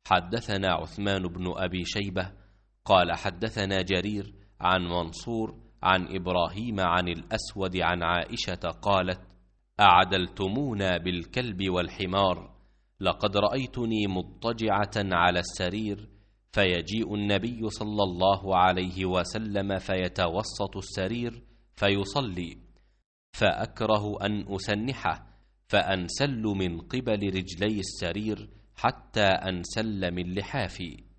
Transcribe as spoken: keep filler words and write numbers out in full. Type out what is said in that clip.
حدثنا عثمان بن أبي شيبة قال حدثنا جرير عن منصور عن إبراهيم عن الأسود عن عائشة قالت: أعدلتمونا بالكلب والحمار، لقد رأيتني مضطجعة على السرير، فيجيء النبي صلى الله عليه وسلم فيتوسط السرير فيصلي، فأكره أن أسنحه، فأنسل من قبل رجلي السرير حتى أنسل من لحافي.